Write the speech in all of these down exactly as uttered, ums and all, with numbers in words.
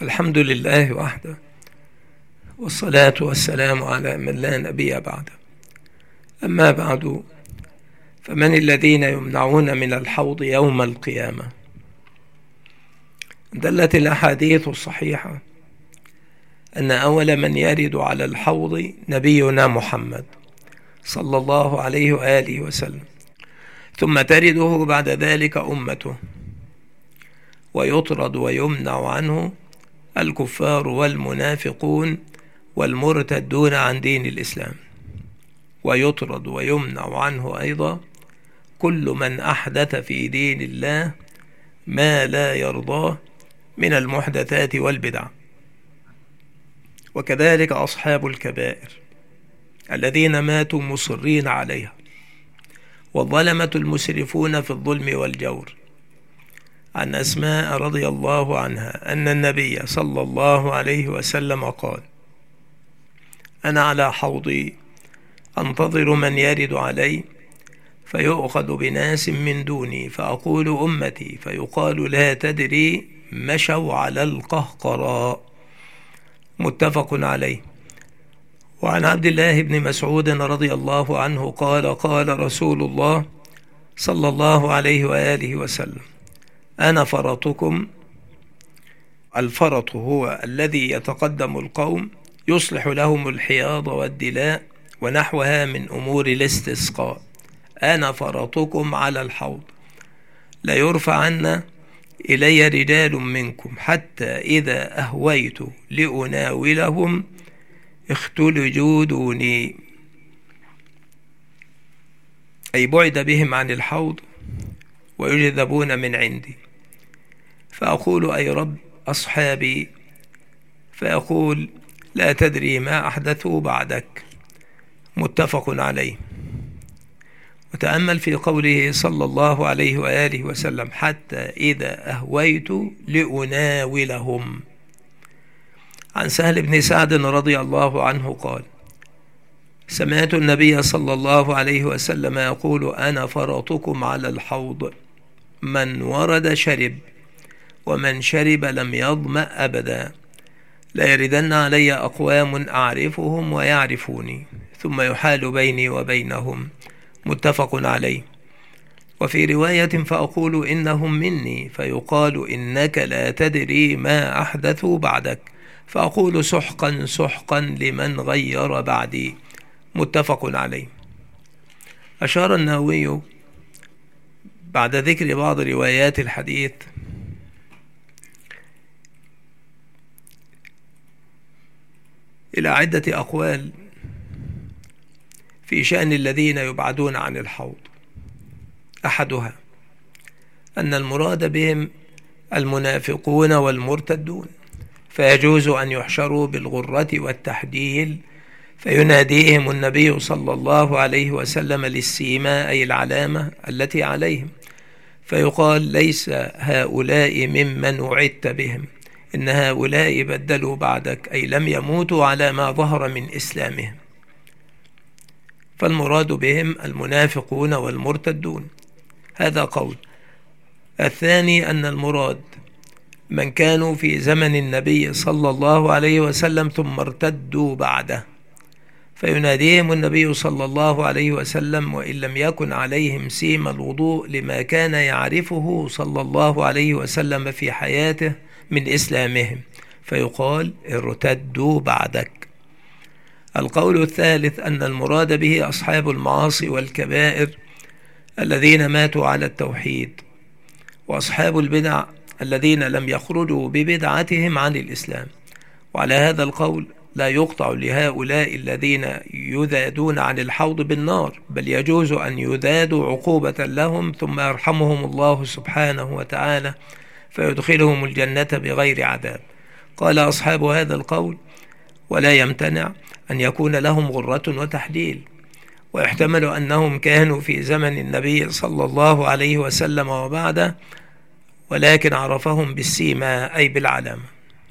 الحمد لله وحده، والصلاة والسلام على من لا نبي بعده. أما بعد، فمن الذين يمنعون من الحوض يوم القيامة؟ دلت الأحاديث الصحيحة أن أول من يرد على الحوض نبينا محمد صلى الله عليه وآله وسلم، ثم ترده بعد ذلك أمته، ويطرد ويمنع عنه الكفار والمنافقون والمرتدون عن دين الإسلام، ويطرد ويمنع عنه أيضا كل من أحدث في دين الله ما لا يرضاه من المحدثات والبدع، وكذلك أصحاب الكبائر الذين ماتوا مصرين عليها، والظلمة المسرفون في الظلم والجور. عن أسماء رضي الله عنها أن النبي صلى الله عليه وسلم قال: أنا على حوضي أنتظر من يرد علي فيؤخذ بناس من دوني فأقول أمتي، فيقال لا تدري مشوا على القهقراء. متفق عليه. وعن عبد الله بن مسعود رضي الله عنه قال: قال رسول الله صلى الله عليه وآله وسلم: أنا فرطكم. الفرط هو الذي يتقدم القوم يصلح لهم الحياض والدلاء ونحوها من أمور الاستسقاء. أنا فرطكم على الحوض، لا يرفع عنا إلي رجال منكم حتى إذا أهويت لأناولهم اختلجوا دوني، أي بعد بهم عن الحوض ويجذبون من عندي، فأقول: أي رب أصحابي، فيقول: لا تدري ما أحدثوا بعدك. متفق عليه. وتأمل في قوله صلى الله عليه وآله وسلم: حتى إذا أهويت لأناولهم. عن سهل بن سعد رضي الله عنه قال: سمعت النبي صلى الله عليه وسلم يقول: أنا فرطكم على الحوض، من ورد شرب، ومن شرب لم يظمأ أبدا، لا يردن علي أقوام أعرفهم ويعرفوني ثم يحال بيني وبينهم. متفق عليه. وفي رواية: فأقول إنهم مني، فيقال إنك لا تدري ما أحدثوا بعدك، فأقول سحقا سحقا لمن غير بعدي. متفق عليه. أشار النووي بعد ذكر بعض روايات الحديث إلى عدة أقوال في شأن الذين يبعدون عن الحوض. أحدها أن المراد بهم المنافقون والمرتدون، فيجوز أن يحشروا بالغرة والتحديل، فيناديهم النبي صلى الله عليه وسلم للسيماء أي العلامة التي عليهم، فيقال: ليس هؤلاء ممن وعدت بهم، إن هؤلاء بدلوا بعدك، أي لم يموتوا على ما ظهر من إسلامهم. فالمراد بهم المنافقون والمرتدون. هذا قول. الثاني أن المراد من كانوا في زمن النبي صلى الله عليه وسلم ثم ارتدوا بعده، فيناديهم النبي صلى الله عليه وسلم وإن لم يكن عليهم سيم الوضوء لما كان يعرفه صلى الله عليه وسلم في حياته من إسلامهم، فيقال: ارتدوا بعدك. القول الثالث أن المراد به أصحاب المعاصي والكبائر الذين ماتوا على التوحيد، وأصحاب البدع الذين لم يخرجوا ببدعتهم عن الإسلام. وعلى هذا القول لا يقطع لهؤلاء الذين يذادون عن الحوض بالنار، بل يجوز أن يذادوا عقوبة لهم ثم يرحمهم الله سبحانه وتعالى فيدخلهم الجنة بغير عذاب. قال أصحاب هذا القول: ولا يمتنع أن يكون لهم غرة وتحليل، ويحتمل أنهم كانوا في زمن النبي صلى الله عليه وسلم وبعده، ولكن عرفهم بالسيما أي بالعلامة.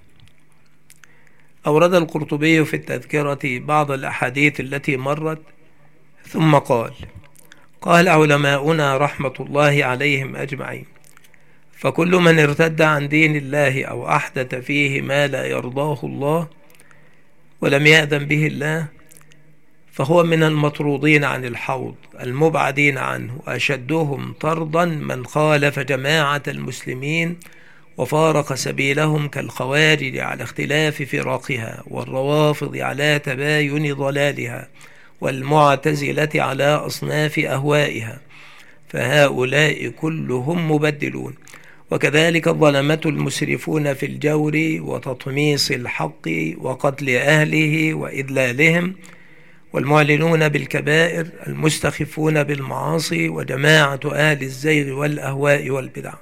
أورد القرطبي في التذكرة بعض الأحاديث التي مرت ثم قال: قال علماؤنا رحمة الله عليهم أجمعين: فكل من ارتد عن دين الله أو أحدث فيه ما لا يرضاه الله ولم يأذن به الله فهو من المطرودين عن الحوض المبعدين عنه، أشدهم طردا من خالف جماعة المسلمين وفارق سبيلهم كالخوارج على اختلاف فرقها، والروافض على تباين ضلالها، والمعتزلة على أصناف أهوائها، فهؤلاء كلهم مبدلون. وكذلك الظلمة المسرفون في الجور وتطميس الحق وقتل أهله وإذلالهم، والمعلنون بالكبائر المستخفون بالمعاصي، وجماعة أهل الزيغ والأهواء والبدع.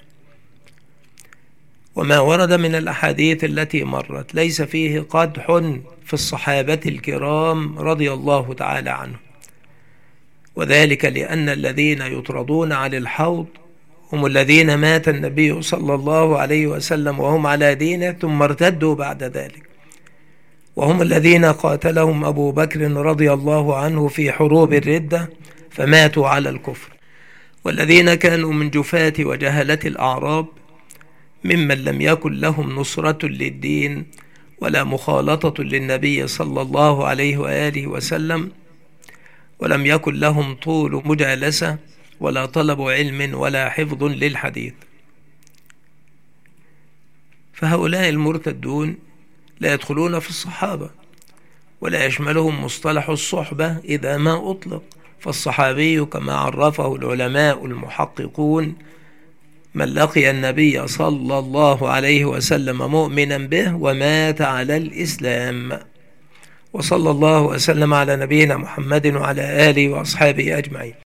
وما ورد من الأحاديث التي مرت ليس فيه قدح في الصحابة الكرام رضي الله تعالى عنهم، وذلك لأن الذين يطردون عن الحوض هم الذين مات النبي صلى الله عليه وسلم وهم على دينه ثم ارتدوا بعد ذلك، وهم الذين قاتلهم أبو بكر رضي الله عنه في حروب الردة فماتوا على الكفر، والذين كانوا من جفاة وجهلة الأعراب ممن لم يكن لهم نصرة للدين ولا مخالطة للنبي صلى الله عليه وآله وسلم، ولم يكن لهم طول مجالسة ولا طلب علم ولا حفظ للحديث. فهؤلاء المرتدون لا يدخلون في الصحابة ولا يشملهم مصطلح الصحبة إذا ما أطلق، فالصحابي كما عرفه العلماء المحققون من لقي النبي صلى الله عليه وسلم مؤمنا به ومات على الإسلام. وصلى الله وسلم على نبينا محمد وعلى آله وأصحابه أجمعين.